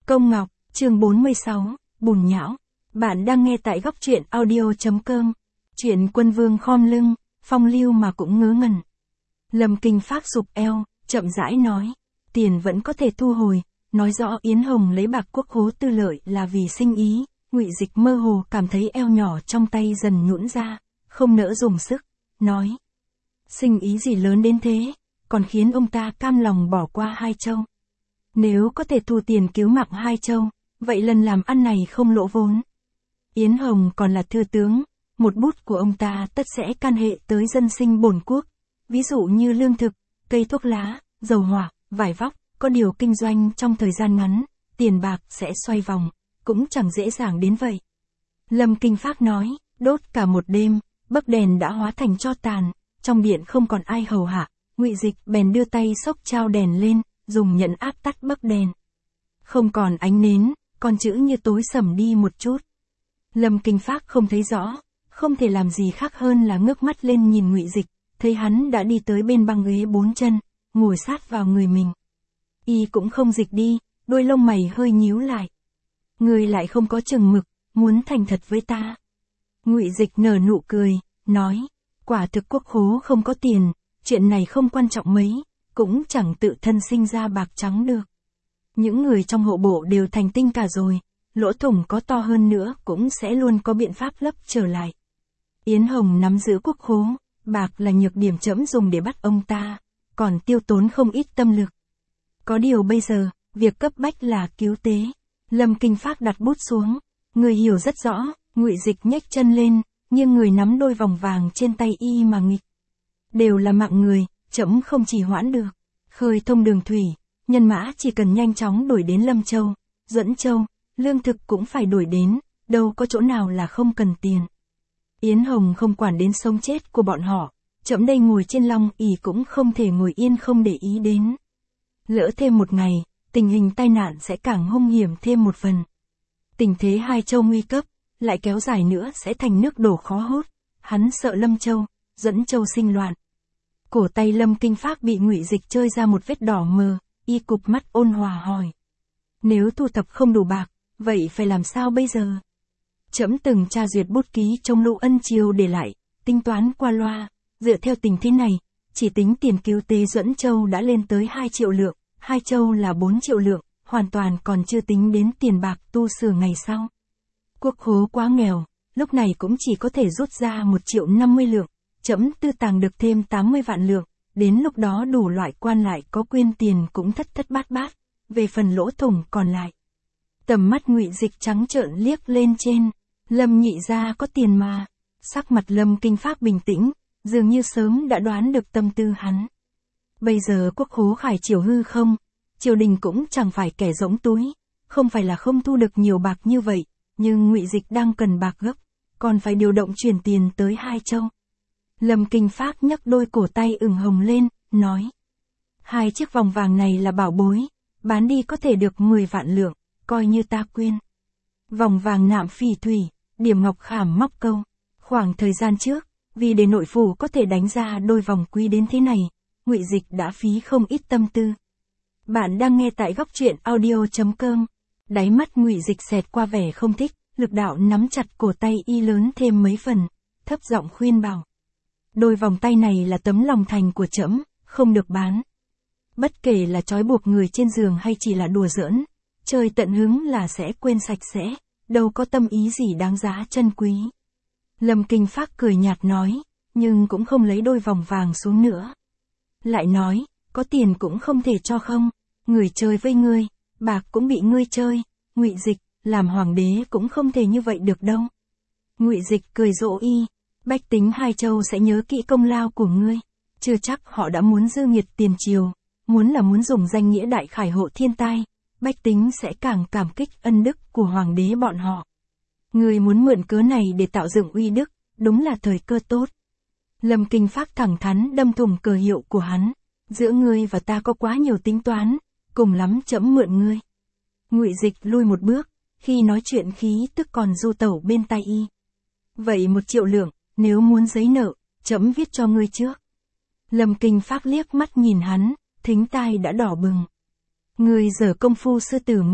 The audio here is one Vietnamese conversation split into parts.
Công Ngọc, chương 46, Bùn Nhão. Bạn đang nghe tại góc truyện audio.com. Chuyện Quân Vương khom lưng, phong lưu mà cũng ngớ ngẩn. Lâm Kinh Phác sụp eo, chậm rãi nói. Tiền vẫn có thể thu hồi, nói rõ Yến Hồng lấy bạc quốc khố tư lợi là vì sinh ý. Ngụy Dịch mơ hồ cảm thấy eo nhỏ trong tay dần nhũn ra, không nỡ dùng sức, nói. Sinh ý gì lớn đến thế, còn khiến ông ta cam lòng bỏ qua Hai Châu. Nếu có thể thu tiền cứu mạng Hai Châu, vậy lần làm ăn này không lỗ vốn. Yến Hồng còn là thư tướng, một bút của ông ta tất sẽ can hệ tới dân sinh bổn quốc, ví dụ như lương thực, cây thuốc lá, dầu hỏa, vải vóc, có điều kinh doanh trong thời gian ngắn, tiền bạc sẽ xoay vòng, cũng chẳng dễ dàng đến vậy. Lâm Kinh Phác nói, đốt cả một đêm, bấc đèn đã hóa thành tro tàn, trong điện không còn ai hầu hạ, Ngụy Dịch bèn đưa tay xốc trao đèn lên, dùng nhẫn áp tắt bấc đèn. Không còn ánh nến, con chữ như tối sầm đi một chút. Lâm Kinh Phác không thấy rõ, không thể làm gì khác hơn là ngước mắt lên nhìn Ngụy Dịch, thấy hắn đã đi tới bên băng ghế 4 chân, ngồi sát vào người mình. Y cũng không dịch đi, đôi lông mày hơi nhíu lại. Người lại không có chừng mực, muốn thành thật với ta. Ngụy Dịch nở nụ cười, nói, quả thực quốc khố không có tiền, chuyện này không quan trọng mấy, cũng chẳng tự thân sinh ra bạc trắng được. Những người trong hộ bộ đều thành tinh cả rồi, lỗ thủng có to hơn nữa cũng sẽ luôn có biện pháp lấp trở lại. Yến Hồng nắm giữ quốc khố, bạc là nhược điểm trẫm dùng để bắt ông ta, còn tiêu tốn không ít tâm lực. Có điều bây giờ, việc cấp bách là cứu tế. Lâm Kinh Phác đặt bút xuống, người hiểu rất rõ, Ngụy Dịch nhếch chân lên, nhưng người nắm đôi vòng vàng trên tay y mà nghịch. Đều là mạng người, trẫm không trì hoãn được. Khơi thông đường thủy, nhân mã chỉ cần nhanh chóng đuổi đến Lâm Châu, Duẫn Châu, lương thực cũng phải đuổi đến, đâu có chỗ nào là không cần tiền. Yến Hồng không quản đến sống chết của bọn họ, trẫm đây ngồi trên long ỷ cũng không thể ngồi yên không để ý đến. Lỡ thêm một ngày, tình hình tai nạn sẽ càng hung hiểm thêm một phần. Tình thế Hai Châu nguy cấp, lại kéo dài nữa sẽ thành nước đổ khó hốt, hắn sợ Lâm Châu, Duẫn Châu sinh loạn. Cổ tay Lâm Kinh Phác bị Ngụy Dịch chơi ra một vết đỏ mờ, y cụp mắt ôn hòa hỏi. Nếu thu thập không đủ bạc, vậy phải làm sao bây giờ? Trẫm từng tra duyệt bút ký trong Lũ Ân Triều để lại, tính toán qua loa, dựa theo tình thế này, chỉ tính tiền cứu tế Duẫn Châu đã lên tới 2 triệu lượng, Hai Châu là 4 triệu lượng, hoàn toàn còn chưa tính đến tiền bạc tu sửa ngày sau. Quốc khố quá nghèo, lúc này cũng chỉ có thể rút ra 1.050.000 lượng, trẫm tư tàng được thêm 80 vạn lượng, đến lúc đó đủ loại quan lại có quyên tiền cũng thất thất bát bát, về phần lỗ thủng còn lại. Tầm mắt Ngụy Dịch trắng trợn liếc lên trên, Lâm nhị gia có tiền mà. Sắc mặt Lâm Kinh Phác bình tĩnh, dường như sớm đã đoán được tâm tư hắn. Bây giờ quốc khố khải triều hư không, triều đình cũng chẳng phải kẻ rỗng túi, không phải là không thu được nhiều bạc như vậy, nhưng Ngụy Dịch đang cần bạc gấp, còn phải điều động chuyển tiền tới Hai Châu. Lâm Kinh Phác nhấc đôi cổ tay ửng hồng lên, nói. 2 chiếc vòng vàng này là bảo bối, bán đi có thể được 10 vạn lượng, coi như ta quyên. Vòng vàng nạm phỉ thủy, điểm ngọc khảm móc câu. Khoảng thời gian trước, vì để nội phủ có thể đánh ra đôi vòng quý đến thế này, Ngụy Dịch đã phí không ít tâm tư. Bạn đang nghe tại góc truyện audio.com. Đáy mắt Ngụy Dịch xẹt qua vẻ không thích, lực đạo nắm chặt cổ tay y lớn thêm mấy phần, thấp giọng khuyên bảo. Đôi vòng tay này là tấm lòng thành của trẫm, không được bán. Bất kể là trói buộc người trên giường hay chỉ là đùa giỡn, chơi tận hứng là sẽ quên sạch sẽ, đâu có tâm ý gì đáng giá chân quý. Lâm Kinh Phác cười nhạt nói, nhưng cũng không lấy đôi vòng vàng xuống nữa. Lại nói, có tiền cũng không thể cho không, người chơi với ngươi, bạc cũng bị ngươi chơi, Ngụy Dịch, làm hoàng đế cũng không thể như vậy được đâu. Ngụy Dịch cười dỗ y, bách tính Hai Châu sẽ nhớ kỹ công lao của ngươi, chưa chắc họ đã muốn dư nghiệt tiền triều, muốn dùng danh nghĩa đại khải hộ thiên tai, bách tính sẽ càng cảm kích ân đức của hoàng đế bọn họ. Ngươi muốn mượn cớ này để tạo dựng uy đức, đúng là thời cơ tốt. Lâm Kinh Phác thẳng thắn đâm thủng cờ hiệu của hắn, giữa ngươi và ta có quá nhiều tính toán, cùng lắm trẫm mượn ngươi. Ngụy Dịch lui một bước, khi nói chuyện khí tức còn du tẩu bên tai y. Vậy 1 triệu lượng, nếu muốn giấy nợ, trẫm viết cho ngươi trước. Lâm Kinh Phác liếc mắt nhìn hắn, thính tai đã đỏ bừng. Ngươi giở công phu sư tử ngoạm,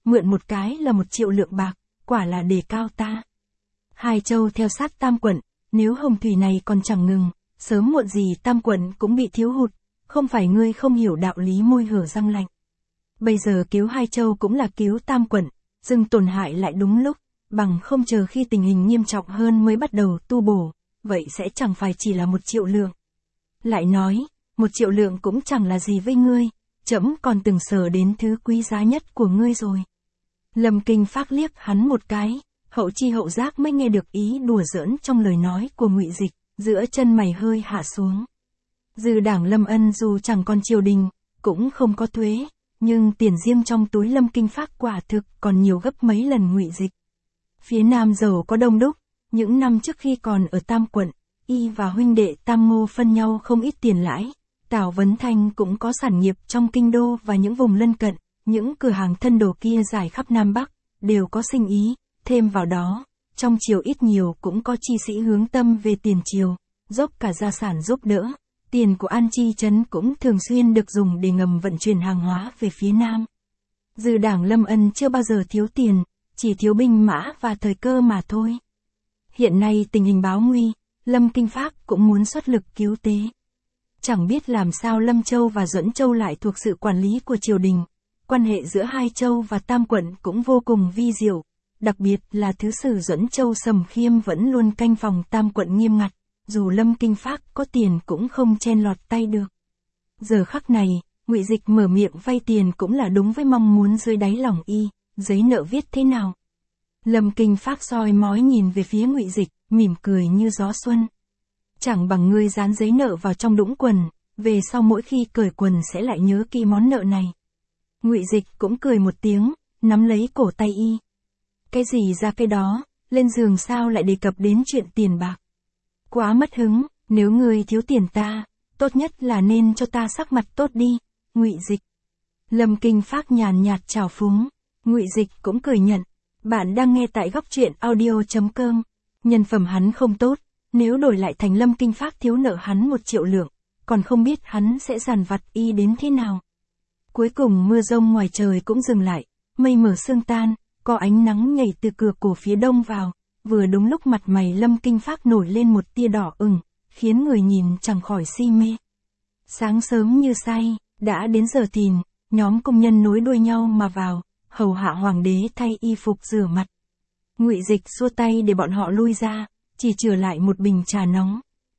mượn một cái là 1 triệu lượng bạc, quả là đề cao ta. Hai châu theo sát Tam quận, nếu hồng thủy này còn chẳng ngừng, sớm muộn gì Tam quận cũng bị thiếu hụt, không phải ngươi không hiểu đạo lý môi hở răng lạnh. Bây giờ cứu hai châu cũng là cứu Tam quận, dừng tổn hại lại đúng lúc, bằng không chờ khi tình hình nghiêm trọng hơn mới bắt đầu tu bổ, vậy sẽ chẳng phải chỉ là 1 triệu lượng. Lại nói, 1 triệu lượng cũng chẳng là gì với ngươi, trẫm còn từng sờ đến thứ quý giá nhất của ngươi rồi. Lâm Kinh Phác liếc hắn một cái, hậu chi hậu giác mới nghe được ý đùa giỡn trong lời nói của Ngụy Dịch, giữa chân mày hơi hạ xuống. Dư đảng Lâm Ân dù chẳng còn triều đình, cũng không có thuế, nhưng tiền riêng trong túi Lâm Kinh Phác quả thực còn nhiều gấp mấy lần Ngụy Dịch. Phía Nam giàu có đông đúc, những năm trước khi còn ở Tam quận, y và huynh đệ Tam Ngô phân nhau không ít tiền lãi. Tào Vấn Thanh cũng có sản nghiệp trong kinh đô và những vùng lân cận, những cửa hàng thân đồ kia rải khắp Nam Bắc, đều có sinh ý, thêm vào đó, trong triều ít nhiều cũng có chi sĩ hướng tâm về tiền triều, dốc cả gia sản giúp đỡ, tiền của An Chi Trấn cũng thường xuyên được dùng để ngầm vận chuyển hàng hóa về phía Nam. Dư đảng Lâm Ân chưa bao giờ thiếu tiền, chỉ thiếu binh mã và thời cơ mà thôi. Hiện nay tình hình báo nguy, Lâm Kinh Phác cũng muốn xuất lực cứu tế. Chẳng biết làm sao Lâm Châu và Duẫn Châu lại thuộc sự quản lý của triều đình, quan hệ giữa hai châu và Tam quận cũng vô cùng vi diệu, đặc biệt là thứ sử Duẫn Châu Sầm Khiêm vẫn luôn canh phòng Tam quận nghiêm ngặt, dù Lâm Kinh Phác có tiền cũng không chen lọt tay được. Giờ khắc này, Ngụy Dịch mở miệng vay tiền cũng là đúng với mong muốn dưới đáy lòng y, giấy nợ viết thế nào. Lâm Kinh Phác soi mói nhìn về phía Ngụy Dịch, mỉm cười như gió xuân. Chẳng bằng ngươi dán giấy nợ vào trong đũng quần, về sau mỗi khi cởi quần sẽ lại nhớ kỹ món nợ này. Ngụy Dịch cũng cười một tiếng, nắm lấy cổ tay y. Cái gì ra cái đó, lên giường sao lại đề cập đến chuyện tiền bạc. Quá mất hứng, nếu ngươi thiếu tiền ta, tốt nhất là nên cho ta sắc mặt tốt đi, Ngụy Dịch. Lâm Kinh Phác nhàn nhạt chào phúng, Ngụy Dịch cũng cười nhận. Bạn đang nghe tại góc truyện audio.com. Nhân phẩm hắn không tốt, nếu đổi lại thành Lâm Kinh Phác thiếu nợ hắn 1 triệu lượng, còn không biết hắn sẽ dằn vặt y đến thế nào. Cuối cùng mưa rông ngoài trời cũng dừng lại, mây mờ sương tan, có ánh nắng nhảy từ cửa cổ phía đông vào, vừa đúng lúc mặt mày Lâm Kinh Phác nổi lên một tia đỏ ửng, khiến người nhìn chẳng khỏi si mê. Sáng sớm như say, đã đến giờ thìn, nhóm công nhân nối đuôi nhau mà vào, hầu hạ hoàng đế thay y phục rửa mặt. Ngụy Dịch xua tay để bọn họ lui ra, chỉ chừa lại một bình trà nóng.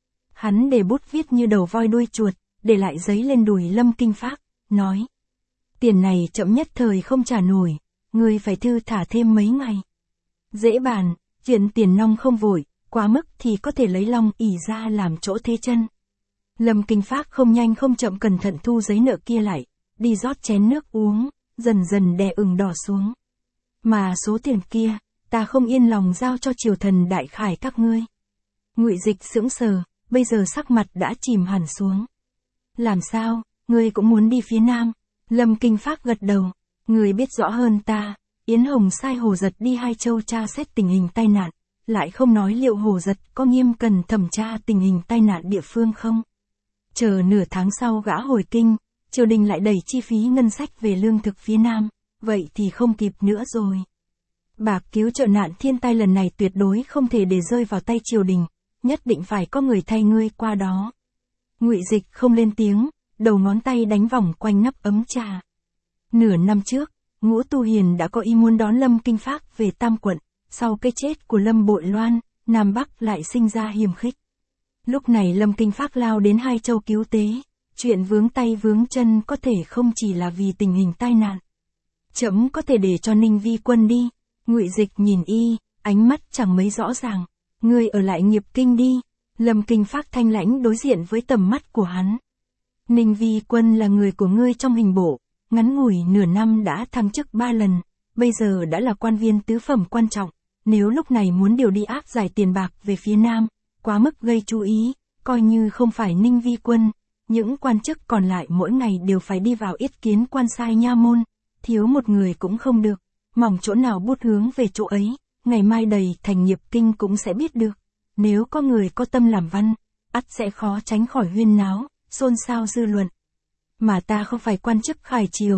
Hắn để bút viết như đầu voi đuôi chuột, để lại giấy lên đùi Lâm Kinh Phác, nói: tiền này chậm nhất thời không trả nổi, ngươi phải thư thả thêm mấy ngày. Dễ bàn, chuyện tiền nong không vội, quá mức thì có thể lấy long ỷ ra làm chỗ thế chân. Lâm Kinh Phác không nhanh không chậm cẩn thận thu giấy nợ kia lại, đi rót chén nước uống, dần dần đè ửng đỏ xuống. Mà số tiền kia, ta không yên lòng giao cho triều thần đại khải các ngươi. Ngụy Dịch sững sờ, bây giờ sắc mặt đã chìm hẳn xuống. Làm sao, ngươi cũng muốn đi phía Nam? Lâm Kinh Phác gật đầu, ngươi biết rõ hơn ta, Yến Hồng sai Hồ Giật đi Hai Châu tra xét tình hình tai nạn, lại không nói liệu Hồ Giật có nghiêm cần thẩm tra tình hình tai nạn địa phương không. Chờ nửa tháng sau gã hồi kinh, triều đình lại đẩy chi phí ngân sách về lương thực phía Nam, vậy thì không kịp nữa rồi. Bạc cứu trợ nạn thiên tai lần này tuyệt đối không thể để rơi vào tay triều đình, nhất định phải có người thay ngươi qua đó. Ngụy Dịch không lên tiếng, đầu ngón tay đánh vòng quanh nắp ấm trà. Nửa năm trước, Ngũ Tu Hiền đã có ý muốn đón Lâm Kinh Phác về Tam quận, sau cái chết của Lâm Bội Loan, Nam Bắc lại sinh ra hiềm khích. Lúc này Lâm Kinh Phác lao đến Hai Châu cứu tế, chuyện vướng tay vướng chân có thể không chỉ là vì tình hình tai nạn. Trẫm có thể để cho Ninh Vi Quân đi. Ngụy Dịch nhìn y, ánh mắt chẳng mấy rõ ràng. Ngươi ở lại Nghiệp Kinh đi. Lâm Kinh Phác thanh lãnh đối diện với tầm mắt của hắn. Ninh Vi Quân là người của ngươi trong hình bộ, ngắn ngủi nửa năm đã thăng chức 3 lần, bây giờ đã là quan viên tứ phẩm quan trọng. Nếu lúc này muốn điều đi áp giải tiền bạc về phía Nam, quá mức gây chú ý, coi như không phải Ninh Vi Quân, những quan chức còn lại mỗi ngày đều phải đi vào yết kiến quan sai nha môn, thiếu một người cũng không được, mỏng chỗ nào bút hướng về chỗ ấy, ngày mai đầy thành Nghiệp Kinh cũng sẽ biết được. Nếu có người có tâm làm văn, ắt sẽ khó tránh khỏi huyên náo, xôn xao dư luận. Mà ta không phải quan chức khải triều,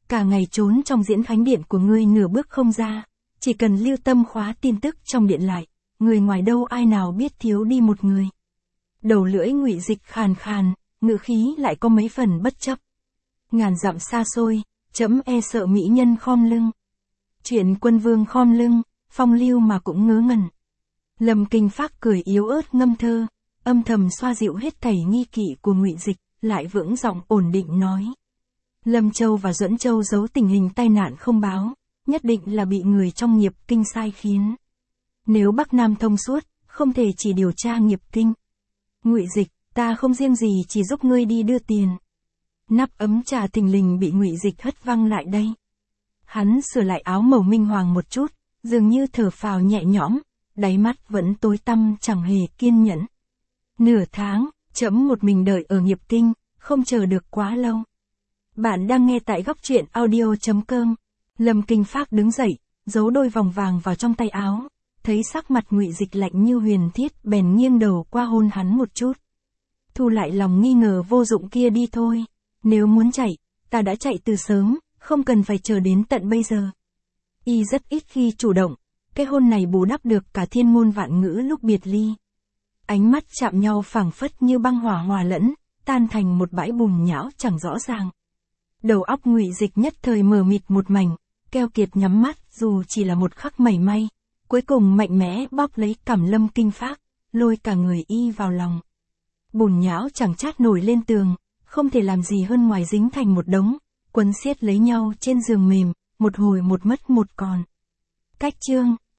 cả ngày trốn trong diễn khánh điện của ngươi nửa bước không ra, chỉ cần lưu tâm khóa tin tức trong điện lại, người ngoài đâu ai nào biết thiếu đi một người. Đầu lưỡi Ngụy Dịch khàn khàn, ngữ khí lại có mấy phần bất chấp. Ngàn dặm xa xôi, trẫm e sợ mỹ nhân khom lưng. Chuyện Quân Vương khom lưng, phong lưu mà cũng ngớ ngẩn. Lâm Kinh Phác cười yếu ớt ngâm thơ, âm thầm xoa dịu hết thảy nghi kỵ của Ngụy Dịch, lại vững giọng ổn định nói. Lâm Châu và Duẫn Châu giấu tình hình tai nạn không báo, nhất định là bị người trong nghiệp kinh sai khiến. Nếu Bắc Nam thông suốt, không thể chỉ điều tra nghiệp kinh. Ngụy Dịch, ta không riêng gì chỉ giúp ngươi đi đưa tiền. Nắp ấm trà thình lình bị Ngụy Dịch hất văng lại đây. Hắn sửa lại áo màu minh hoàng một chút, dường như thở phào nhẹ nhõm, đáy mắt vẫn tối tăm chẳng hề kiên nhẫn. Nửa tháng, trẫm một mình đợi ở nghiệp kinh, không chờ được quá lâu. Bạn đang nghe tại góc truyện audio.com. Lâm Kinh Phác đứng dậy, giấu đôi vòng vàng vào trong tay áo, thấy sắc mặt Ngụy Dịch lạnh như huyền thiết, bèn nghiêng đầu qua hôn hắn một chút. Thu lại lòng nghi ngờ vô dụng kia đi thôi, nếu muốn chạy, ta đã chạy từ sớm, không cần phải chờ đến tận bây giờ. Y rất ít khi chủ động, cái hôn này bù đắp được cả thiên ngôn vạn ngữ lúc biệt ly. Ánh mắt chạm nhau phảng phất như băng hỏa hòa lẫn, tan thành một bãi bùn nhão chẳng rõ ràng. Đầu óc Ngụy Dịch nhất thời mờ mịt một mảnh, keo kiệt nhắm mắt dù chỉ là một khắc mảy may, cuối cùng mạnh mẽ bóp lấy cằm Lâm Kinh Phác, lôi cả người y vào lòng. Bùn nhão chẳng chát nổi lên tường, không thể làm gì hơn ngoài dính thành một đống, quấn siết lấy nhau trên giường mềm, một hồi một mất một còn. Cách chương